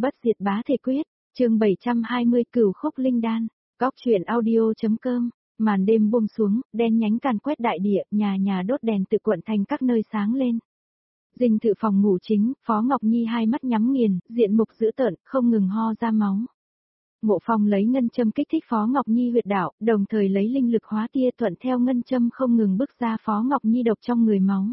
Bất diệt bá thể quyết, chương 720 Cửu khúc linh đan, góc truyện audio.com, màn đêm buông xuống, đen nhánh càn quét đại địa, nhà nhà đốt đèn tự quận thành các nơi sáng lên. Dinh thự phòng ngủ chính, Phó Ngọc Nhi hai mắt nhắm nghiền, diện mục dữ tợn, không ngừng ho ra máu. Mộ Phong lấy ngân châm kích thích Phó Ngọc Nhi huyệt đạo, đồng thời lấy linh lực hóa tia thuận theo ngân châm không ngừng bức ra Phó Ngọc Nhi độc trong người máu.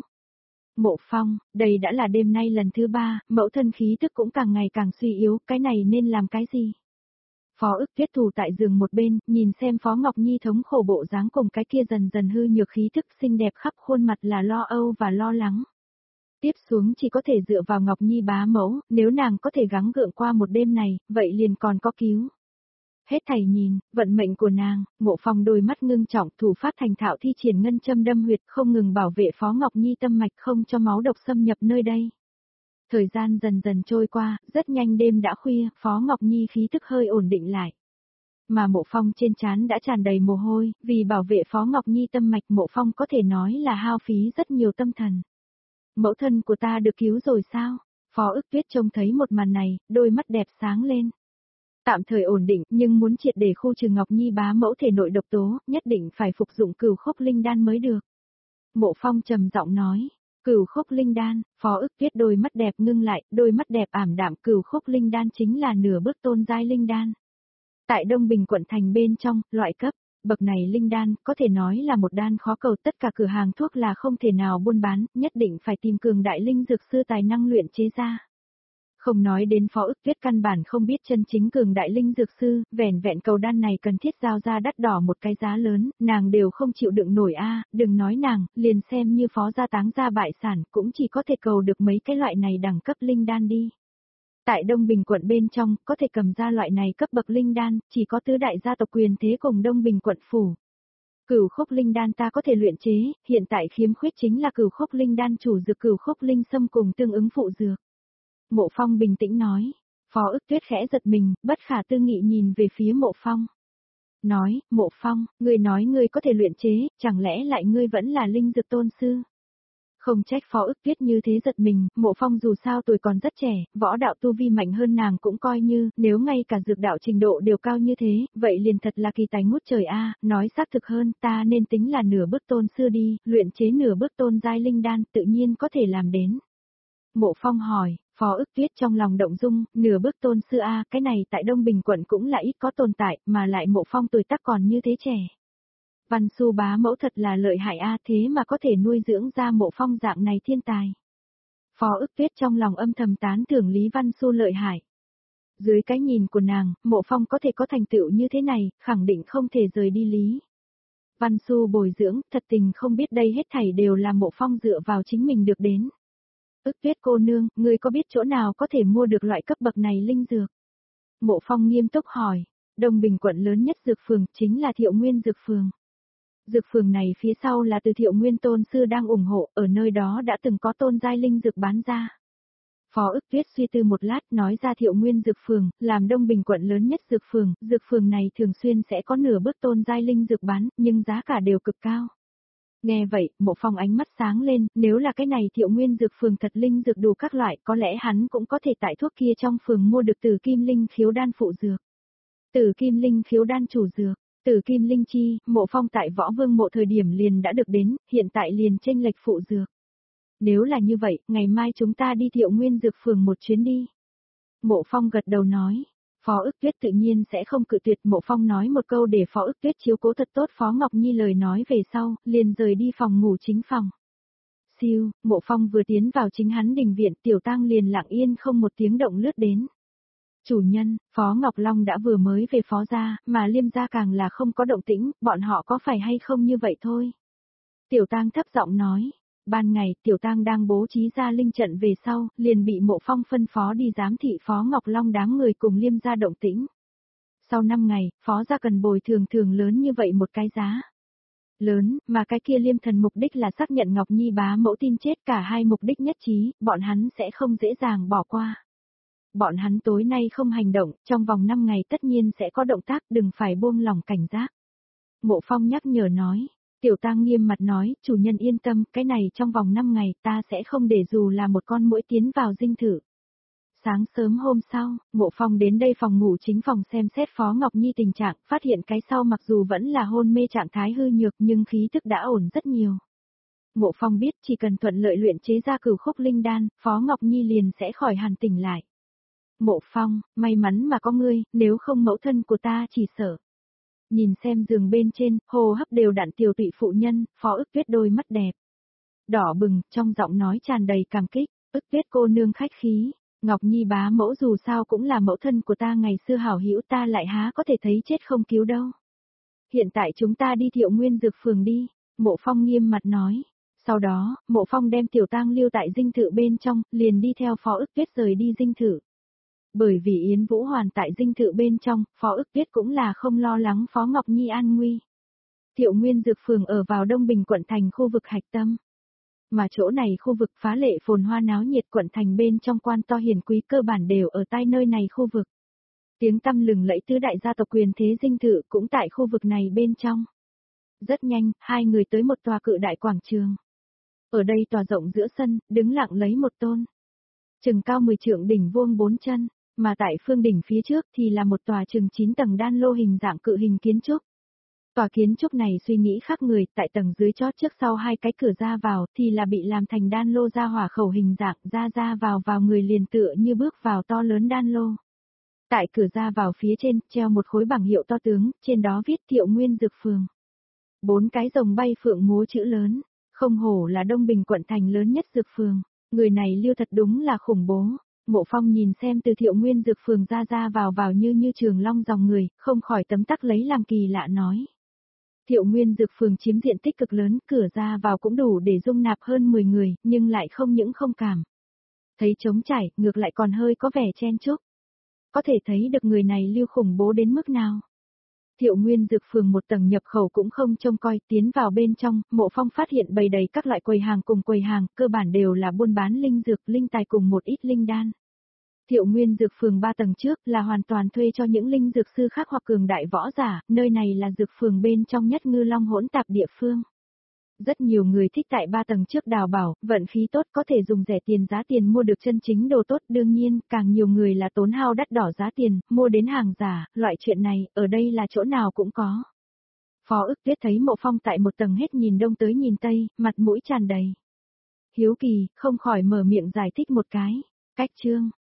Mộ Phong, đây đã là đêm nay lần thứ 3, mẫu thân khí tức cũng càng ngày càng suy yếu, cái này nên làm cái gì? Phó ức Tuyết thủ tại giường một bên, nhìn xem Phó Ngọc Nhi thống khổ bộ dáng cùng cái kia dần dần hư nhược khí tức xinh đẹp khắp khuôn mặt là lo âu và lo lắng. Tiếp xuống chỉ có thể dựa vào Ngọc Nhi bá mẫu, nếu nàng có thể gắng gượng qua một đêm này, vậy liền còn có cứu. Hết thảy nhìn, vận mệnh của nàng, Mộ Phong đôi mắt ngưng trọng, thủ phát thành thạo thi triển ngân châm đâm huyệt, không ngừng bảo vệ Phó Ngọc Nhi tâm mạch không cho máu độc xâm nhập nơi đây. Thời gian dần dần trôi qua, rất nhanh đêm đã khuya, Phó Ngọc Nhi khí tức hơi ổn định lại. Mà Mộ Phong trên trán đã tràn đầy mồ hôi, vì bảo vệ Phó Ngọc Nhi tâm mạch Mộ Phong có thể nói là hao phí rất nhiều tâm thần. Mẫu thân của ta được cứu rồi sao? Phó ức Tuyết trông thấy một màn này, đôi mắt đẹp sáng lên. Tạm thời ổn định, nhưng muốn triệt để khu trừ Ngọc Nhi bá mẫu thể nội độc tố, nhất định phải phục dụng Cửu khúc linh đan mới được. Mộ Phong trầm giọng nói, Cửu khúc linh đan, Phó ức Tuyết đôi mắt đẹp ngưng lại, đôi mắt đẹp ảm đạm. Cửu khúc linh đan chính là nửa bước tôn giai linh đan. Tại Đông Bình quận thành bên trong, loại cấp, bậc này linh đan, có thể nói là một đan khó cầu, tất cả cửa hàng thuốc là không thể nào buôn bán, nhất định phải tìm cường đại linh dược sư tài năng luyện chế ra. Không nói đến Phó ức Tuyết căn bản không biết chân chính cường đại linh dược sư, vẻn vẹn cầu đan này cần thiết giao ra đắt đỏ một cái giá lớn, nàng đều không chịu đựng nổi đừng nói nàng, liền xem như Phó gia táng gia bại sản, cũng chỉ có thể cầu được mấy cái loại này đẳng cấp linh đan đi. Tại Đông Bình quận bên trong, có thể cầm ra loại này cấp bậc linh đan, chỉ có tứ đại gia tộc quyền thế cùng Đông Bình quận phủ. Cửu khúc linh đan ta có thể luyện chế, hiện tại khiếm khuyết chính là cửu khúc linh đan chủ dược cửu khúc linh sâm cùng tương ứng phụ dược. Mộ Phong bình tĩnh nói, Phó ức Tuyết khẽ giật mình, bất khả tư nghị nhìn về phía Mộ Phong. Nói, Mộ Phong, ngươi nói ngươi có thể luyện chế, chẳng lẽ lại ngươi vẫn là linh dược tôn sư? Không trách Phó ức Tuyết như thế giật mình, Mộ Phong dù sao tuổi còn rất trẻ, võ đạo tu vi mạnh hơn nàng cũng coi như, nếu ngay cả dược đạo trình độ đều cao như thế, vậy liền thật là kỳ tài ngút trời nói xác thực hơn, ta nên tính là nửa bước tôn sư đi, luyện chế nửa bước tôn giai linh đan, tự nhiên có thể làm đến. Mộ Phong hỏi, Phó ức Tuyết trong lòng động dung, nửa bước tôn sư cái này tại Đông Bình quận cũng là ít có tồn tại, mà lại Mộ Phong tuổi tác còn như thế trẻ. Văn Xu bá mẫu thật là lợi hại thế mà có thể nuôi dưỡng ra Mộ Phong dạng này thiên tài. Phó ức Tuyết trong lòng âm thầm tán thưởng Lý Văn Xu lợi hại. Dưới cái nhìn của nàng, Mộ Phong có thể có thành tựu như thế này, khẳng định không thể rời đi Lý Văn Xu bồi dưỡng, thật tình không biết đây hết thảy đều là Mộ Phong dựa vào chính mình được đến. Ức Tuyết cô nương, ngươi có biết chỗ nào có thể mua được loại cấp bậc này linh dược? Mộ Phong nghiêm túc hỏi, Đông Bình quận lớn nhất dược phường chính là Thiệu Nguyên dược phường. Dược phường này phía sau là từ Thiệu Nguyên tôn sư đang ủng hộ, ở nơi đó đã từng có tôn giai linh dược bán ra. Phó ức Tuyết suy tư một lát nói ra Thiệu Nguyên dược phường, làm Đông Bình quận lớn nhất dược phường này thường xuyên sẽ có nửa bước tôn giai linh dược bán, nhưng giá cả đều cực cao. Nghe vậy, Mộ Phong ánh mắt sáng lên, nếu là cái này Thiệu Nguyên dược phường thật linh dược đủ các loại, có lẽ hắn cũng có thể tại thuốc kia trong phường mua được Tử Kim Linh khiếu đan phụ dược. Tử Kim Linh khiếu đan chủ dược, Tử Kim Linh chi, Mộ Phong tại Võ Vương mộ thời điểm liền đã được đến, hiện tại liền chênh lệch phụ dược. Nếu là như vậy, ngày mai chúng ta đi Thiệu Nguyên dược phường một chuyến đi. Mộ Phong gật đầu nói. Phó ức Tuyết tự nhiên sẽ không cự tuyệt. Mộ Phong nói một câu để Phó ức Tuyết chiếu cố thật tốt Phó Ngọc Nhi lời nói về sau, liền rời đi phòng ngủ chính phòng. Siêu, Mộ Phong vừa tiến vào chính hắn đình viện, Tiểu Tang liền lặng yên không một tiếng động lướt đến. Chủ nhân, Phó Ngọc Long đã vừa mới về Phó gia, mà Liêm gia càng là không có động tĩnh, bọn họ có phải hay không như vậy thôi. Tiểu Tang thấp giọng nói. Ban ngày, Tiểu Tang đang bố trí ra linh trận về sau, liền bị Mộ Phong phân phó đi giám thị Phó Ngọc Long đám người cùng Liêm gia động tĩnh. Sau 5 ngày, Phó gia cần bồi thường lớn như vậy một cái giá lớn, mà cái kia Liêm thần mục đích là xác nhận Ngọc Nhi bá mẫu tin chết, cả hai mục đích nhất trí, bọn hắn sẽ không dễ dàng bỏ qua. Bọn hắn tối nay không hành động, trong vòng 5 ngày tất nhiên sẽ có động tác, đừng phải buông lỏng cảnh giác. Mộ Phong nhắc nhở nói. Tiểu Tang nghiêm mặt nói, chủ nhân yên tâm, cái này trong vòng 5 ngày ta sẽ không để dù là một con muỗi tiến vào dinh thự. Sáng sớm hôm sau, Mộ Phong đến đây phòng ngủ chính phòng xem xét Phó Ngọc Nhi tình trạng, phát hiện cái sau mặc dù vẫn là hôn mê trạng thái hư nhược nhưng khí tức đã ổn rất nhiều. Mộ Phong biết chỉ cần thuận lợi luyện chế ra Cửu Khúc Linh Đan, Phó Ngọc Nhi liền sẽ khỏi hẳn tỉnh lại. Mộ Phong, may mắn mà có ngươi, nếu không mẫu thân của ta chỉ sợ. Nhìn xem giường bên trên, hô hấp đều đặn tiểu tụy phụ nhân, Phó Ức Tuyết đôi mắt đẹp đỏ bừng, trong giọng nói tràn đầy cảm kích, Ức Tuyết cô nương khách khí, Ngọc Nhi bá mẫu dù sao cũng là mẫu thân của ta ngày xưa hảo hữu ta lại há có thể thấy chết không cứu đâu. Hiện tại chúng ta đi Thiệu Nguyên Dược Phường đi, Mộ Phong nghiêm mặt nói. Sau đó, Mộ Phong đem tiểu tang lưu tại dinh thự bên trong, liền đi theo Phó Ức Tuyết rời đi dinh thự. Bởi vì Yến Vũ Hoàn tại dinh thự bên trong, Phó Ức Tuyết cũng là không lo lắng Phó Ngọc Nhi an nguy. Thiệu Nguyên Dược Phường ở vào Đông Bình quận thành khu vực hạch tâm. Mà chỗ này khu vực phá lệ phồn hoa náo nhiệt quận thành bên trong quan to hiền quý cơ bản đều ở tại nơi này khu vực. Tiếng tăm lừng lẫy tứ đại gia tộc quyền thế dinh thự cũng tại khu vực này bên trong. Rất nhanh, hai người tới một tòa cự đại quảng trường. Ở đây tòa rộng giữa sân, đứng lặng lấy một tôn. Chừng cao 10 trượng đỉnh vuông 4 chân, mà tại phương đỉnh phía trước thì là một tòa chừng 9 tầng đan lô hình dạng cự hình kiến trúc. Tòa kiến trúc này suy nghĩ khác người, tại tầng dưới chót trước sau hai cái cửa ra vào thì là bị làm thành đan lô ra hỏa khẩu hình dạng ra vào người liền tựa như bước vào to lớn đan lô. Tại cửa ra vào phía trên treo một khối bảng hiệu to tướng, trên đó viết Thiệu Nguyên Dược Phường. 4 cái rồng bay phượng múa chữ lớn, không hổ là Đông Bình quận thành lớn nhất dược phường, người này lưu thật đúng là khủng bố. Mộ Phong nhìn xem từ Thiệu Nguyên Dược Phường ra vào như trường long dòng người, không khỏi tấm tắc lấy làm kỳ lạ nói. Thiệu Nguyên Dược Phường chiếm diện tích cực lớn, cửa ra vào cũng đủ để dung nạp hơn 10 người, nhưng lại không những không cảm. Thấy trống trải, ngược lại còn hơi có vẻ chen chúc. Có thể thấy được người này lưu khủng bố đến mức nào. Thiệu Nguyên Dược Phường một tầng nhập khẩu cũng không trông coi, tiến vào bên trong, Mộ Phong phát hiện bày đầy các loại quầy hàng cùng quầy hàng, cơ bản đều là buôn bán linh dược, linh tài cùng một ít linh đan. Thiệu Nguyên Dược Phường 3 tầng trước là hoàn toàn thuê cho những linh dược sư khác hoặc cường đại võ giả, nơi này là dược phường bên trong nhất ngư long hỗn tạp địa phương. Rất nhiều người thích tại 3 tầng trước đào bảo, vận khí tốt có thể dùng rẻ tiền giá tiền mua được chân chính đồ tốt, đương nhiên, càng nhiều người là tốn hao đắt đỏ giá tiền, mua đến hàng giả, loại chuyện này, ở đây là chỗ nào cũng có. Phó Ức Tuyết thấy Mộ Phong tại một tầng hết nhìn đông tới nhìn tây, mặt mũi tràn đầy hiếu kỳ, không khỏi mở miệng giải thích một cái. Cách chương